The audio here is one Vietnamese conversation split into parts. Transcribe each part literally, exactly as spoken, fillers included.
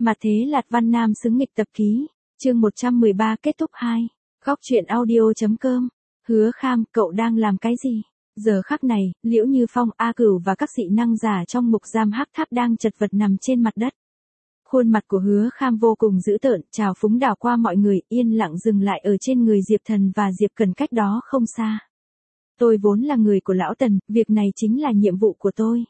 Mà thế Lạt Văn Nam xứng nghịch tập ký, chương một trăm mười ba kết thúc hai. Góc truyện audio.com. Hứa Kham, cậu đang làm cái gì? Giờ khắc này, Liễu Như Phong, A Cửu và các dị năng giả trong ngục giam hắc tháp đang chật vật nằm trên mặt đất. Khuôn mặt của Hứa Kham vô cùng dữ tợn, trào phúng đảo qua mọi người, yên lặng dừng lại ở trên người Diệp Thần và Diệp Cần cách đó không xa. Tôi vốn là người của lão Tần, việc này chính là nhiệm vụ của tôi.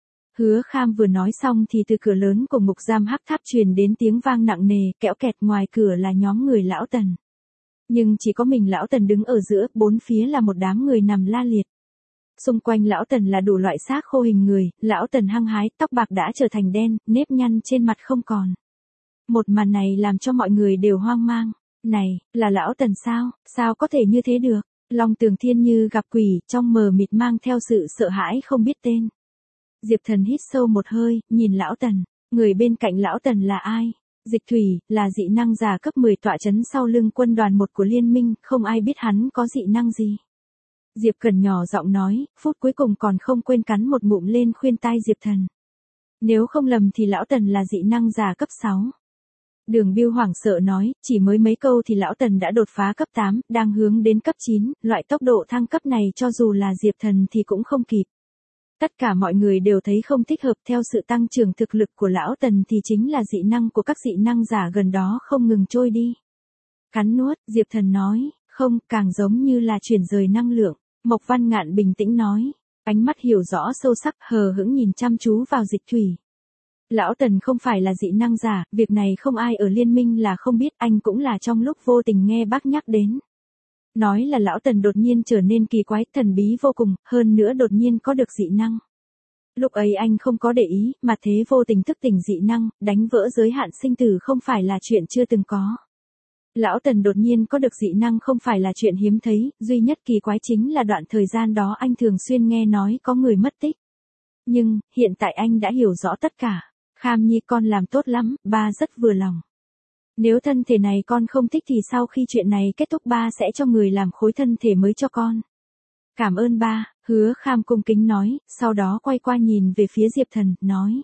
Hứa Kham vừa nói xong thì từ cửa lớn của ngục giam hắc tháp truyền đến tiếng vang nặng nề, kẽo kẹt, ngoài cửa là nhóm người lão Tần. Nhưng chỉ có mình lão Tần đứng ở giữa, bốn phía là một đám người nằm la liệt. Xung quanh lão Tần là đủ loại xác khô hình người, lão Tần hăng hái, tóc bạc đã trở thành đen, nếp nhăn trên mặt không còn. Một màn này làm cho mọi người đều hoang mang. Này, là lão Tần sao, sao có thể như thế được? Long Tường Thiên như gặp quỷ, trong mờ mịt mang theo sự sợ hãi không biết tên. Diệp Thần hít sâu một hơi, nhìn lão Tần. Người bên cạnh lão Tần là ai? Dịch Thủy, là dị năng giả cấp mười tọa chấn sau lưng quân đoàn một của liên minh, không ai biết hắn có dị năng gì. Diệp Cần nhỏ giọng nói, phút cuối cùng còn không quên cắn một ngụm lên khuyên tai Diệp Thần. Nếu không lầm thì lão Tần là dị năng giả cấp sáu. Đường Bưu hoảng sợ nói, chỉ mới mấy câu thì lão Tần đã đột phá cấp tám, đang hướng đến cấp chín, loại tốc độ thăng cấp này cho dù là Diệp Thần thì cũng không kịp. Tất cả mọi người đều thấy không thích hợp, theo sự tăng trưởng thực lực của lão Tần thì chính là dị năng của các dị năng giả gần đó không ngừng trôi đi. Cắn nuốt, Diệp Thần nói, không, càng giống như là chuyển rời năng lượng. Mộc Văn Ngạn bình tĩnh nói, ánh mắt hiểu rõ sâu sắc, hờ hững nhìn chăm chú vào Dịch Thủy. Lão Tần không phải là dị năng giả, việc này không ai ở liên minh là không biết, anh cũng là trong lúc vô tình nghe bác nhắc đến. Nói là lão Tần đột nhiên trở nên kỳ quái, thần bí vô cùng, hơn nữa đột nhiên có được dị năng. Lúc ấy anh không có để ý, mà thế vô tình thức tỉnh dị năng, đánh vỡ giới hạn sinh tử không phải là chuyện chưa từng có. Lão Tần đột nhiên có được dị năng không phải là chuyện hiếm thấy, duy nhất kỳ quái chính là đoạn thời gian đó anh thường xuyên nghe nói có người mất tích. Nhưng, hiện tại anh đã hiểu rõ tất cả. Kham Nhi con làm tốt lắm, ba rất vừa lòng. Nếu thân thể này con không thích thì sau khi chuyện này kết thúc ba sẽ cho người làm khối thân thể mới cho con. Cảm ơn ba, Hứa Kham cung kính nói, sau đó quay qua nhìn về phía Diệp Thần, nói.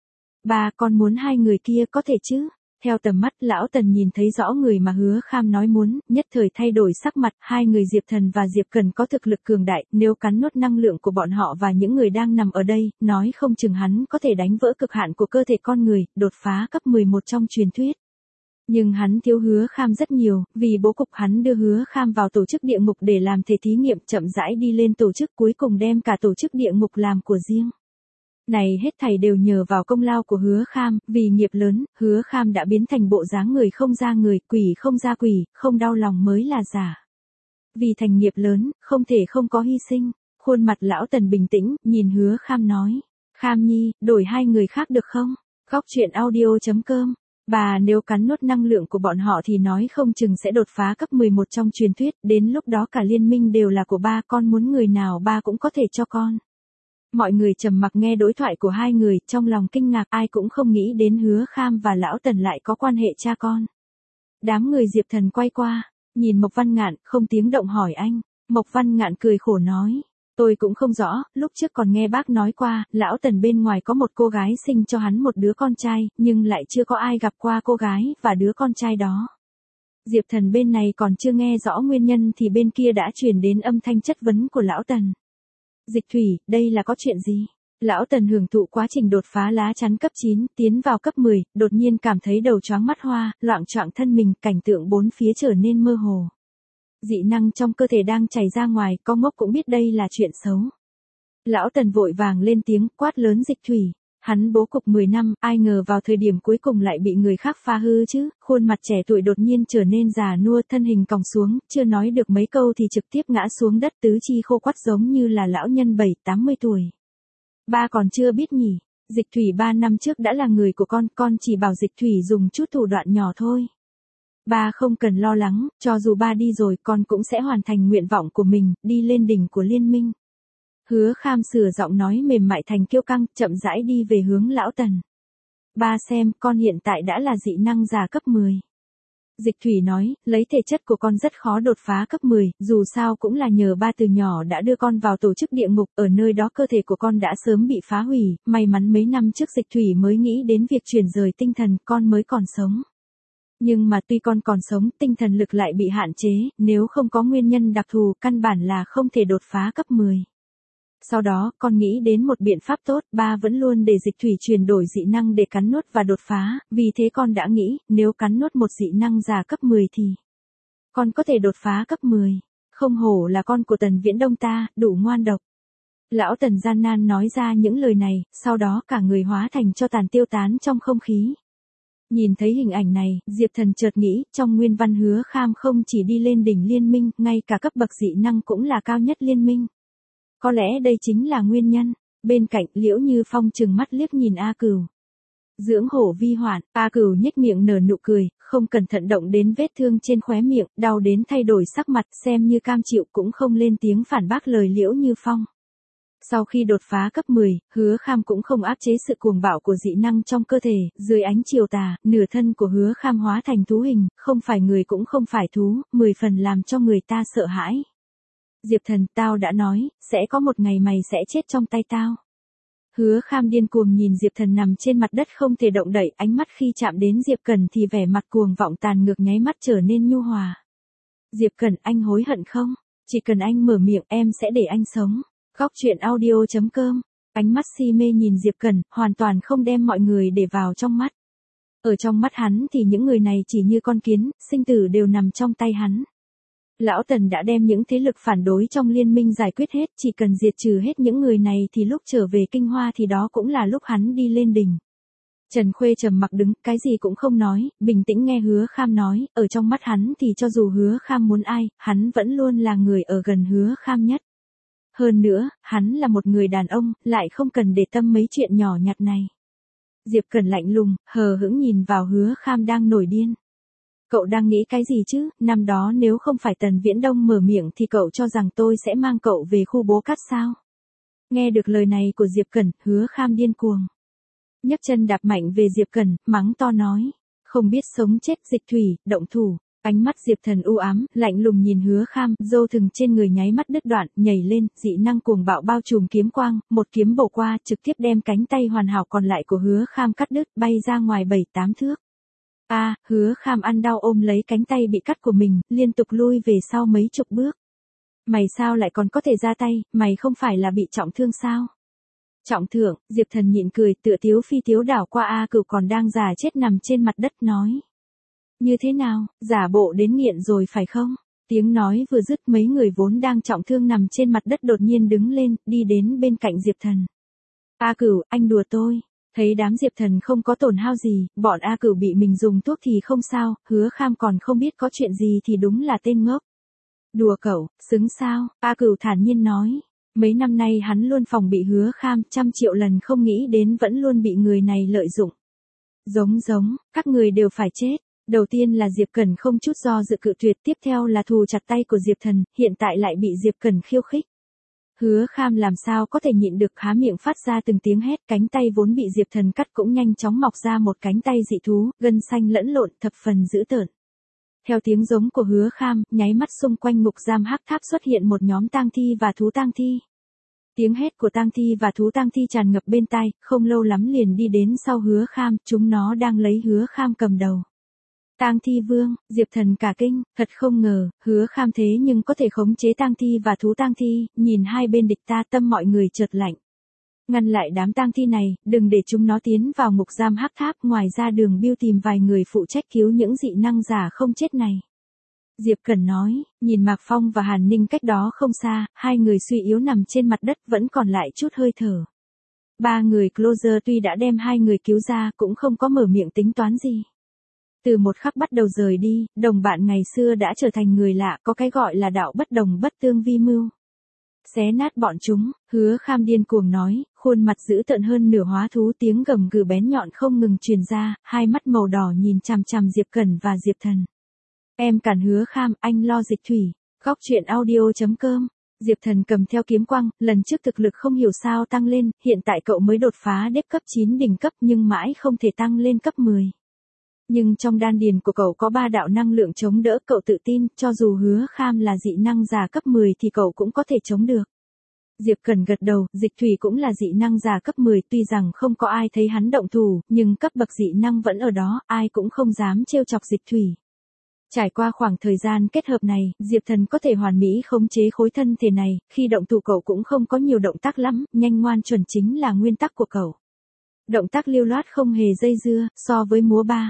Ba, con muốn hai người kia có thể chứ? Theo tầm mắt, lão Tần nhìn thấy rõ người mà Hứa Kham nói muốn, nhất thời thay đổi sắc mặt, hai người Diệp Thần và Diệp Cần có thực lực cường đại, nếu cắn nuốt năng lượng của bọn họ và những người đang nằm ở đây, nói không chừng hắn có thể đánh vỡ cực hạn của cơ thể con người, đột phá cấp mười một trong truyền thuyết. Nhưng hắn thiếu Hứa Kham rất nhiều, vì bố cục hắn đưa Hứa Kham vào tổ chức địa ngục để làm thể thí nghiệm, chậm rãi đi lên tổ chức, cuối cùng đem cả tổ chức địa ngục làm của riêng. Này hết thảy đều nhờ vào công lao của Hứa Kham, vì nghiệp lớn, Hứa Kham đã biến thành bộ dáng người không ra người, quỷ không ra quỷ, không đau lòng mới là giả. Vì thành nghiệp lớn, không thể không có hy sinh. Khuôn mặt lão Tần bình tĩnh, nhìn Hứa Kham nói. Kham Nhi, đổi hai người khác được không? Góc truyện audio.com. Bà nếu cắn nuốt năng lượng của bọn họ thì nói không chừng sẽ đột phá cấp mười một trong truyền thuyết, đến lúc đó cả liên minh đều là của ba, con muốn người nào ba cũng có thể cho con. Mọi người trầm mặc nghe đối thoại của hai người, trong lòng kinh ngạc, ai cũng không nghĩ đến Hứa Kham và lão Tần lại có quan hệ cha con. Đám người Diệp Thần quay qua, nhìn Mộc Văn Ngạn, không tiếng động hỏi anh. Mộc Văn Ngạn cười khổ nói, tôi cũng không rõ, lúc trước còn nghe bác nói qua, lão Tần bên ngoài có một cô gái sinh cho hắn một đứa con trai, nhưng lại chưa có ai gặp qua cô gái và đứa con trai đó. Diệp Thần bên này còn chưa nghe rõ nguyên nhân thì bên kia đã truyền đến âm thanh chất vấn của lão Tần. Dịch Thủy, đây là có chuyện gì? Lão Tần hưởng thụ quá trình đột phá lá chắn cấp chín, tiến vào cấp mười, đột nhiên cảm thấy đầu choáng mắt hoa, loạng choạng thân mình, cảnh tượng bốn phía trở nên mơ hồ. Dị năng trong cơ thể đang chảy ra ngoài, có ngốc cũng biết đây là chuyện xấu. Lão Tần vội vàng lên tiếng, quát lớn Dịch Thủy. Hắn bố cục mười năm, ai ngờ vào thời điểm cuối cùng lại bị người khác phá hư chứ, khuôn mặt trẻ tuổi đột nhiên trở nên già nua, thân hình còng xuống, chưa nói được mấy câu thì trực tiếp ngã xuống đất, tứ chi khô quắt giống như là lão nhân bảy tám mươi tuổi. Ba còn chưa biết nhỉ, Dịch Thủy ba năm trước đã là người của con, con chỉ bảo Dịch Thủy dùng chút thủ đoạn nhỏ thôi. Ba không cần lo lắng, cho dù ba đi rồi con cũng sẽ hoàn thành nguyện vọng của mình, đi lên đỉnh của liên minh. Hứa Kham sửa giọng nói mềm mại thành kiêu căng, chậm rãi đi về hướng lão Tần. Ba xem, con hiện tại đã là dị năng giả cấp mười. Dịch Thủy nói, lấy thể chất của con rất khó đột phá cấp mười, dù sao cũng là nhờ ba từ nhỏ đã đưa con vào tổ chức địa ngục, ở nơi đó cơ thể của con đã sớm bị phá hủy, may mắn mấy năm trước Dịch Thủy mới nghĩ đến việc chuyển rời tinh thần, con mới còn sống. Nhưng mà tuy con còn sống, tinh thần lực lại bị hạn chế, nếu không có nguyên nhân đặc thù, căn bản là không thể đột phá cấp mười. Sau đó, con nghĩ đến một biện pháp tốt, ba vẫn luôn để Dịch Thủy chuyển đổi dị năng để cắn nuốt và đột phá, vì thế con đã nghĩ, nếu cắn nuốt một dị năng già cấp mười thì con có thể đột phá cấp mười. Không hổ là con của Tần Viễn Đông ta, đủ ngoan độc. Lão Tần gian nan nói ra những lời này, sau đó cả người hóa thành cho tàn tiêu tán trong không khí. Nhìn thấy hình ảnh này, Diệp Thần chợt nghĩ, trong nguyên văn Hứa Kham không chỉ đi lên đỉnh liên minh, ngay cả cấp bậc dị năng cũng là cao nhất liên minh. Có lẽ đây chính là nguyên nhân. Bên cạnh, Liễu Như Phong trừng mắt liếc nhìn A Cửu. Dưỡng hổ vi hoạn, A Cửu nhếch miệng nở nụ cười, không cẩn thận động đến vết thương trên khóe miệng, đau đến thay đổi sắc mặt, xem như cam chịu cũng không lên tiếng phản bác lời Liễu Như Phong. Sau khi đột phá cấp mười, Hứa Kham cũng không áp chế sự cuồng bạo của dị năng trong cơ thể, dưới ánh chiều tà, nửa thân của Hứa Kham hóa thành thú hình, không phải người cũng không phải thú, mười phần làm cho người ta sợ hãi. Diệp Thần, tao đã nói, sẽ có một ngày mày sẽ chết trong tay tao. Hứa Kham điên cuồng nhìn Diệp Thần nằm trên mặt đất không thể động đậy, ánh mắt khi chạm đến Diệp Cẩn thì vẻ mặt cuồng vọng tàn ngược nháy mắt trở nên nhu hòa. Diệp Cẩn, anh hối hận không? Chỉ cần anh mở miệng em sẽ để anh sống. Góc truyện audio chấm com. Ánh mắt si mê nhìn Diệp Cẩn, hoàn toàn không đem mọi người để vào trong mắt. Ở trong mắt hắn thì những người này chỉ như con kiến, sinh tử đều nằm trong tay hắn. Lão Tần đã đem những thế lực phản đối trong liên minh giải quyết hết, chỉ cần diệt trừ hết những người này thì lúc trở về Kinh Hoa thì đó cũng là lúc hắn đi lên đỉnh. Trần Khuê trầm mặc đứng, cái gì cũng không nói, bình tĩnh nghe Hứa Kham nói, ở trong mắt hắn thì cho dù Hứa Kham muốn ai, hắn vẫn luôn là người ở gần Hứa Kham nhất. Hơn nữa, hắn là một người đàn ông, lại không cần để tâm mấy chuyện nhỏ nhặt này. Diệp Cẩn lạnh lùng, hờ hững nhìn vào Hứa Kham đang nổi điên. Cậu đang nghĩ cái gì chứ, năm đó nếu không phải Tần Viễn Đông mở miệng thì cậu cho rằng tôi sẽ mang cậu về khu bố cát sao? Nghe được lời này của Diệp Cẩn, Hứa Kham điên cuồng. Nhấc chân đạp mạnh về Diệp Cẩn, mắng to nói. Không biết sống chết, Dịch Thủy, động thủ. Ánh mắt Diệp Thần u ám, lạnh lùng nhìn Hứa Kham, râu thừng trên người nháy mắt đứt đoạn, nhảy lên, dị năng cuồng bạo bao trùm kiếm quang, một kiếm bổ qua, trực tiếp đem cánh tay hoàn hảo còn lại của Hứa Kham cắt đứt, bay ra ngoài bảy tám thước. A, à, Hứa Kham ăn đau ôm lấy cánh tay bị cắt của mình, liên tục lui về sau mấy chục bước. Mày sao lại còn có thể ra tay, mày không phải là bị trọng thương sao? Trọng thưởng, Diệp Thần nhịn cười, tựa tiếu phi tiếu đảo qua A Cửu còn đang già chết nằm trên mặt đất nói. Như thế nào, giả bộ đến nghiện rồi phải không? Tiếng nói vừa dứt mấy người vốn đang trọng thương nằm trên mặt đất đột nhiên đứng lên, đi đến bên cạnh Diệp Thần. A Cửu, anh đùa tôi. Thấy đám Diệp Thần không có tổn hao gì, bọn A Cửu bị mình dùng thuốc thì không sao, Hứa Kham còn không biết có chuyện gì thì đúng là tên ngốc. Đùa cậu, xứng sao, A Cửu thản nhiên nói. Mấy năm nay hắn luôn phòng bị Hứa Kham, trăm triệu lần không nghĩ đến vẫn luôn bị người này lợi dụng. Giống giống, các người đều phải chết. Đầu tiên là Diệp Cẩn không chút do dự cự tuyệt, tiếp theo là thù chặt tay của Diệp Thần, hiện tại lại bị Diệp Cẩn khiêu khích. Hứa Kham làm sao có thể nhịn được, há miệng phát ra từng tiếng hét, cánh tay vốn bị Diệp Thần cắt cũng nhanh chóng mọc ra một cánh tay dị thú, gân xanh lẫn lộn, thập phần dữ tợn. Theo tiếng giống của Hứa Kham, nháy mắt xung quanh ngục giam hắc tháp xuất hiện một nhóm tang thi và thú tang thi. Tiếng hét của tang thi và thú tang thi tràn ngập bên tai, không lâu lắm liền đi đến sau Hứa Kham, chúng nó đang lấy Hứa Kham cầm đầu. Tang thi vương, Diệp Thần cả kinh, thật không ngờ, Hứa Kham thế nhưng có thể khống chế tang thi và thú tang thi, nhìn hai bên địch ta, tâm mọi người chợt lạnh. Ngăn lại đám tang thi này, đừng để chúng nó tiến vào ngục giam hắc tháp, ngoài ra Đường Biêu tìm vài người phụ trách cứu những dị năng giả không chết này. Diệp Cẩn nói, nhìn Mạc Phong và Hàn Ninh cách đó không xa, hai người suy yếu nằm trên mặt đất vẫn còn lại chút hơi thở. Ba người Closer tuy đã đem hai người cứu ra cũng không có mở miệng tính toán gì. Từ một khắc bắt đầu rời đi, đồng bạn ngày xưa đã trở thành người lạ, có cái gọi là đạo bất đồng bất tương vi mưu. Xé nát bọn chúng, Hứa Kham điên cuồng nói, khuôn mặt dữ tợn hơn nửa hóa thú, tiếng gầm gừ bén nhọn không ngừng truyền ra, hai mắt màu đỏ nhìn chằm chằm Diệp Cẩn và Diệp Thần. Em cản Hứa Kham, anh lo Dịch Thủy. Góc truyện audio chấm com. Diệp Thần cầm theo kiếm quang, lần trước thực lực không hiểu sao tăng lên, hiện tại cậu mới đột phá đếp cấp chín đỉnh cấp nhưng mãi không thể tăng lên cấp mười. Nhưng trong đan điền của cậu có ba đạo năng lượng chống đỡ, cậu tự tin, cho dù Hứa Kham là dị năng giả cấp mười thì cậu cũng có thể chống được. Diệp Cẩn gật đầu, Dịch Thủy cũng là dị năng giả cấp mười, tuy rằng không có ai thấy hắn động thủ, nhưng cấp bậc dị năng vẫn ở đó, ai cũng không dám trêu chọc Dịch Thủy. Trải qua khoảng thời gian kết hợp này, Diệp Thần có thể hoàn mỹ khống chế khối thân thể này, khi động thủ cậu cũng không có nhiều động tác lắm, nhanh ngoan chuẩn chính là nguyên tắc của cậu. Động tác lưu loát không hề dây dưa, so với múa ba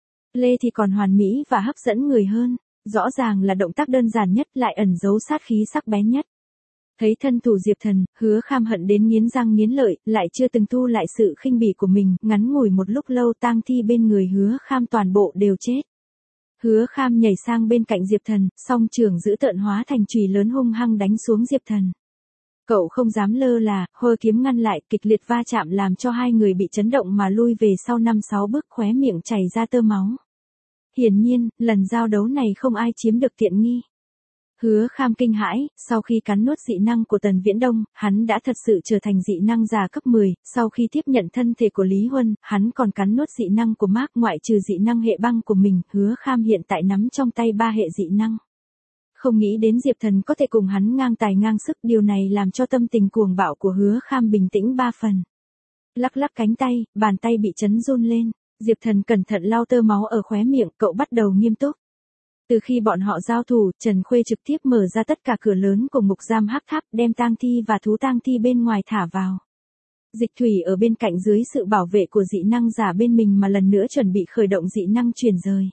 lê thì còn hoàn mỹ và hấp dẫn người hơn, rõ ràng là động tác đơn giản nhất lại ẩn giấu sát khí sắc bén nhất. Thấy thân thủ Diệp Thần, Hứa Kham hận đến nghiến răng nghiến lợi, lại chưa từng thu lại sự khinh bỉ của mình, ngắn ngủi một lúc lâu tang thi bên người Hứa Kham toàn bộ đều chết. Hứa Kham nhảy sang bên cạnh Diệp Thần, song trường giữ tợn hóa thành chùy lớn hung hăng đánh xuống Diệp Thần. Cậu không dám lơ là, hơ kiếm ngăn lại, kịch liệt va chạm làm cho hai người bị chấn động mà lui về sau năm sáu bước, khóe miệng chảy ra tơ máu. Hiển nhiên, lần giao đấu này không ai chiếm được tiện nghi. Hứa Kham kinh hãi, sau khi cắn nuốt dị năng của Tần Viễn Đông, hắn đã thật sự trở thành dị năng giả cấp mười, sau khi tiếp nhận thân thể của Lý Huân, hắn còn cắn nuốt dị năng của Mark, ngoại trừ dị năng hệ băng của mình, Hứa Kham hiện tại nắm trong tay ba hệ dị năng. Không nghĩ đến Diệp Thần có thể cùng hắn ngang tài ngang sức, điều này làm cho tâm tình cuồng bạo của Hứa Kham bình tĩnh ba phần. Lắc lắc cánh tay, bàn tay bị chấn run lên, Diệp Thần cẩn thận lau tơ máu ở khóe miệng, cậu bắt đầu nghiêm túc. Từ khi bọn họ giao thủ, Trần Khuê trực tiếp mở ra tất cả cửa lớn của ngục giam Hắc Tháp, đem tang thi và thú tang thi bên ngoài thả vào. Dịch Thủy ở bên cạnh dưới sự bảo vệ của dị năng giả bên mình mà lần nữa chuẩn bị khởi động dị năng chuyển rời.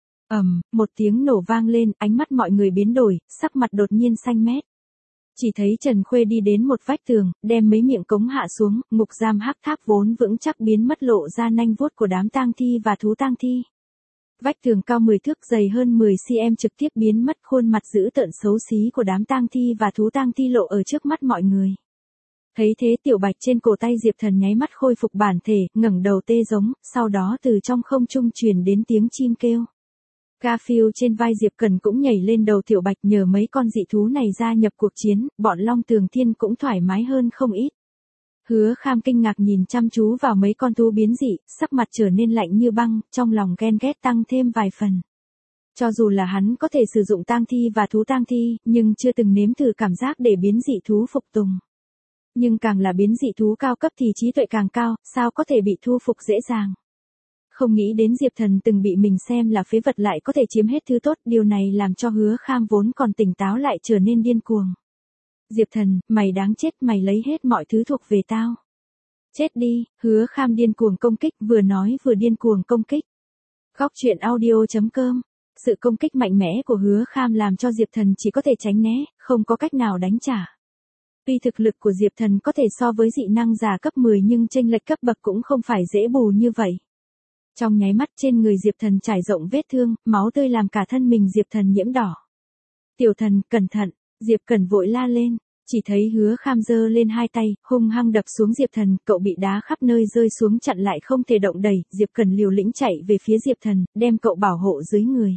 Ầm, um, một tiếng nổ vang lên, ánh mắt mọi người biến đổi, sắc mặt đột nhiên xanh mét. Chỉ thấy Trần Khuê đi đến một vách tường, đem mấy miệng cống hạ xuống, ngục giam Hắc Tháp vốn vững chắc biến mất, lộ ra nanh vuốt của đám tang thi và thú tang thi. Vách tường cao mười thước, dày hơn mười xăng-ti-mét trực tiếp biến mất, khuôn mặt dữ tợn xấu xí của đám tang thi và thú tang thi lộ ở trước mắt mọi người. Thấy thế Tiểu Bạch trên cổ tay Diệp Thần nháy mắt khôi phục bản thể, ngẩng đầu tê giống, sau đó từ trong không trung truyền đến tiếng chim kêu. Garfield trên vai Diệp Cẩn cũng nhảy lên đầu Tiểu Bạch, nhờ mấy con dị thú này gia nhập cuộc chiến, bọn Long Tường Thiên cũng thoải mái hơn không ít. Hứa Kham kinh ngạc nhìn chăm chú vào mấy con thú biến dị, sắc mặt trở nên lạnh như băng, trong lòng ghen ghét tăng thêm vài phần. Cho dù là hắn có thể sử dụng tang thi và thú tang thi, nhưng chưa từng nếm thử cảm giác để biến dị thú phục tùng. Nhưng càng là biến dị thú cao cấp thì trí tuệ càng cao, sao có thể bị thu phục dễ dàng. Không nghĩ đến Diệp Thần từng bị mình xem là phế vật lại có thể chiếm hết thứ tốt, điều này làm cho Hứa Kham vốn còn tỉnh táo lại trở nên điên cuồng. Diệp Thần, mày đáng chết, mày lấy hết mọi thứ thuộc về tao. Chết đi, Hứa Kham điên cuồng công kích, vừa nói vừa điên cuồng công kích. Góc truyện audio chấm com. Sự công kích mạnh mẽ của Hứa Kham làm cho Diệp Thần chỉ có thể tránh né, không có cách nào đánh trả. Tuy thực lực của Diệp Thần có thể so với dị năng giả cấp mười nhưng chênh lệch cấp bậc cũng không phải dễ bù như vậy. Trong nháy mắt trên người Diệp Thần trải rộng vết thương, máu tươi làm cả thân mình Diệp Thần nhiễm đỏ. Tiểu Thần, cẩn thận, Diệp Cẩn vội la lên, chỉ thấy Hứa Kham giơ lên hai tay, hung hăng đập xuống Diệp Thần, cậu bị đá khắp nơi rơi xuống chặn lại không thể động đẩy, Diệp Cẩn liều lĩnh chạy về phía Diệp Thần, đem cậu bảo hộ dưới người.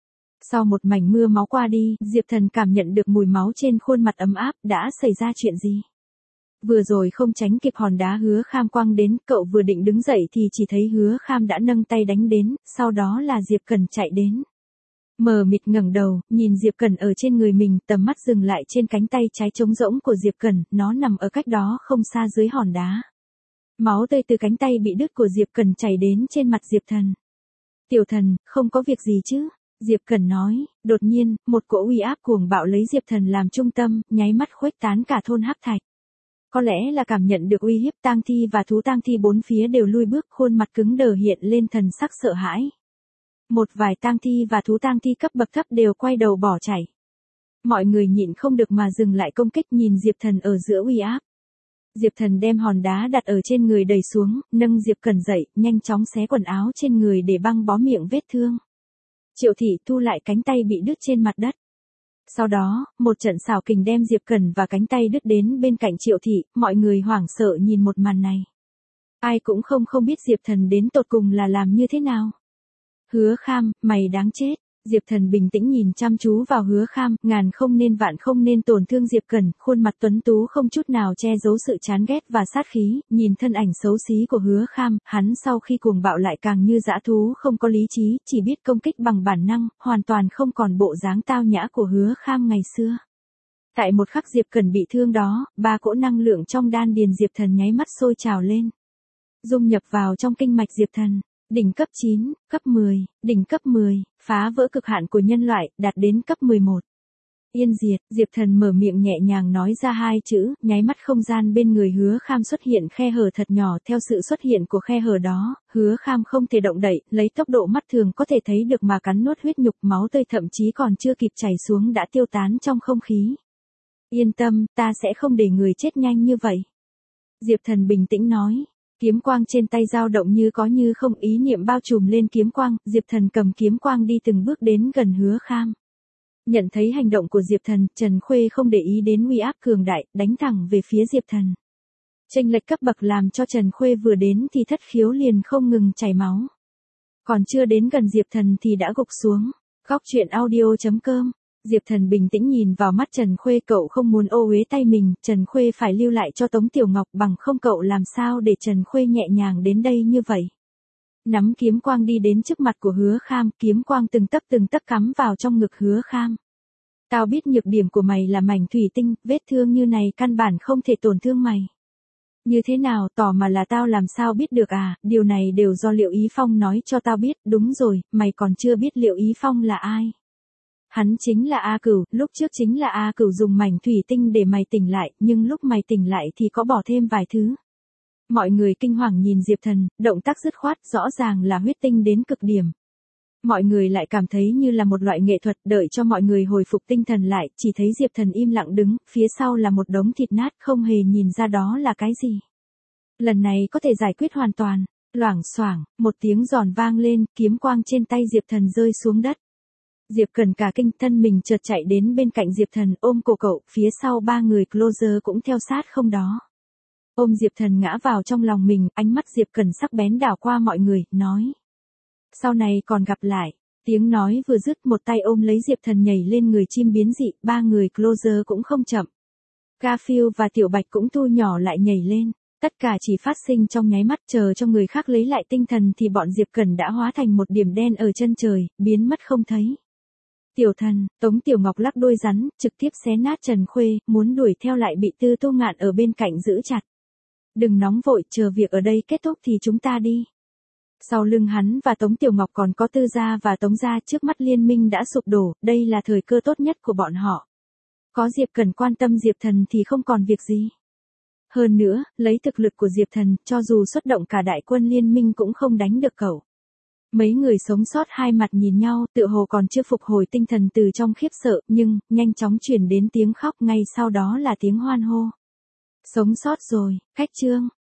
Sau một mảnh mưa máu qua đi, Diệp Thần cảm nhận được mùi máu trên khuôn mặt ấm áp, đã xảy ra chuyện gì? Vừa rồi không tránh kịp hòn đá Hứa Kham quăng đến, cậu vừa định đứng dậy thì chỉ thấy Hứa Kham đã nâng tay đánh đến, sau đó là Diệp Cẩn chạy đến. Mờ mịt ngẩng đầu, nhìn Diệp Cẩn ở trên người mình, tầm mắt dừng lại trên cánh tay trái trống rỗng của Diệp Cẩn, nó nằm ở cách đó không xa dưới hòn đá. Máu tươi từ cánh tay bị đứt của Diệp Cẩn chảy đến trên mặt Diệp Thần. Tiểu Thần, không có việc gì chứ? Diệp Cẩn nói, đột nhiên, một cỗ uy áp cuồng bạo lấy Diệp Thần làm trung tâm, nháy mắt khuếch tán cả thôn Hắc Thạch. Có lẽ là cảm nhận được uy hiếp, tang thi và thú tang thi bốn phía đều lui bước, khuôn mặt cứng đờ hiện lên thần sắc sợ hãi. Một vài tang thi và thú tang thi cấp bậc thấp đều quay đầu bỏ chạy. Mọi người nhịn không được mà dừng lại công kích, nhìn Diệp Thần ở giữa uy áp. Diệp Thần đem hòn đá đặt ở trên người đẩy xuống, nâng Diệp Cẩn dậy, nhanh chóng xé quần áo trên người để băng bó miệng vết thương. Triệu Thị thu lại cánh tay bị đứt trên mặt đất. Sau đó, một trận xảo kình đem Diệp Cẩn và cánh tay đứt đến bên cạnh Triệu Thị, mọi người hoảng sợ nhìn một màn này. Ai cũng không không biết Diệp Thần đến tột cùng là làm như thế nào. Hứa Kham, mày đáng chết. Diệp Thần bình tĩnh nhìn chăm chú vào Hứa Kham, ngàn không nên vạn không nên tổn thương Diệp Cẩn, khuôn mặt tuấn tú không chút nào che giấu sự chán ghét và sát khí, nhìn thân ảnh xấu xí của Hứa Kham, hắn sau khi cuồng bạo lại càng như dã thú không có lý trí, chỉ biết công kích bằng bản năng, hoàn toàn không còn bộ dáng tao nhã của Hứa Kham ngày xưa. Tại một khắc Diệp Cẩn bị thương đó, ba cỗ năng lượng trong đan điền Diệp Thần nháy mắt sôi trào lên, dung nhập vào trong kinh mạch Diệp Thần. Đỉnh cấp chín, cấp mười, đỉnh cấp mười, phá vỡ cực hạn của nhân loại, đạt đến cấp mười một. Yên diệt, Diệp Thần mở miệng nhẹ nhàng nói ra hai chữ, nháy mắt không gian bên người Hứa Kham xuất hiện khe hở thật nhỏ, theo sự xuất hiện của khe hở đó, Hứa Kham không thể động đậy, lấy tốc độ mắt thường có thể thấy được mà cắn nuốt huyết nhục, máu tươi thậm chí còn chưa kịp chảy xuống đã tiêu tán trong không khí. Yên tâm, ta sẽ không để người chết nhanh như vậy. Diệp Thần bình tĩnh nói. Kiếm quang trên tay dao động như có như không, ý niệm bao trùm lên kiếm quang, Diệp Thần cầm kiếm quang đi từng bước đến gần Hứa Kham. Nhận thấy hành động của Diệp Thần, Trần Khuê không để ý đến uy áp cường đại, đánh thẳng về phía Diệp Thần. Chênh lệch cấp bậc làm cho Trần Khuê vừa đến thì thất khiếu liền không ngừng chảy máu. Còn chưa đến gần Diệp Thần thì đã gục xuống. Góc truyện audio chấm com. Diệp Thần bình tĩnh nhìn vào mắt Trần Khuê, cậu không muốn ô uế tay mình, Trần Khuê phải lưu lại cho Tống Tiểu Ngọc, bằng không cậu làm sao để Trần Khuê nhẹ nhàng đến đây như vậy. Nắm kiếm quang đi đến trước mặt của Hứa Kham, kiếm quang từng tấc từng tấc cắm vào trong ngực Hứa Kham. Tao biết nhược điểm của mày là mảnh thủy tinh, vết thương như này căn bản không thể tổn thương mày. Như thế nào, tỏ mà là tao làm sao biết được à, điều này đều do Liệu Ý Phong nói cho tao biết, đúng rồi, mày còn chưa biết Liệu Ý Phong là ai. Hắn chính là A Cửu, lúc trước chính là A Cửu dùng mảnh thủy tinh để mày tỉnh lại, nhưng lúc mày tỉnh lại thì có bỏ thêm vài thứ. Mọi người kinh hoàng nhìn Diệp Thần, động tác dứt khoát, rõ ràng là huyết tinh đến cực điểm. Mọi người lại cảm thấy như là một loại nghệ thuật, đợi cho mọi người hồi phục tinh thần lại, chỉ thấy Diệp Thần im lặng đứng, phía sau là một đống thịt nát, không hề nhìn ra đó là cái gì. Lần này có thể giải quyết hoàn toàn. Loảng xoảng, một tiếng giòn vang lên, kiếm quang trên tay Diệp Thần rơi xuống đất. Diệp Cẩn cả kinh, thân mình chợt chạy đến bên cạnh Diệp Thần, ôm cổ cậu, phía sau ba người closer cũng theo sát không đó. Ôm Diệp Thần ngã vào trong lòng mình, ánh mắt Diệp Cẩn sắc bén đảo qua mọi người, nói. Sau này còn gặp lại. Tiếng nói vừa dứt, một tay ôm lấy Diệp Thần nhảy lên người chim biến dị, ba người closer cũng không chậm. Garfield và Tiểu Bạch cũng thu nhỏ lại nhảy lên. Tất cả chỉ phát sinh trong nháy mắt, chờ cho người khác lấy lại tinh thần thì bọn Diệp Cẩn đã hóa thành một điểm đen ở chân trời, biến mất không thấy. Tiểu Thần, Tống Tiểu Ngọc lắc đôi rắn, trực tiếp xé nát Trần Khuê, muốn đuổi theo lại bị Tư Tô Ngạn ở bên cạnh giữ chặt. Đừng nóng vội, chờ việc ở đây kết thúc thì chúng ta đi. Sau lưng hắn và Tống Tiểu Ngọc còn có Tư gia và Tống gia, trước mắt liên minh đã sụp đổ, đây là thời cơ tốt nhất của bọn họ. Có Diệp Cẩn quan tâm Diệp Thần thì không còn việc gì. Hơn nữa, lấy thực lực của Diệp Thần, cho dù xuất động cả đại quân liên minh cũng không đánh được cậu. Mấy người sống sót hai mặt nhìn nhau, tựa hồ còn chưa phục hồi tinh thần từ trong khiếp sợ, nhưng, nhanh chóng chuyển đến tiếng khóc, ngay sau đó là tiếng hoan hô. Sống sót rồi, khách trương.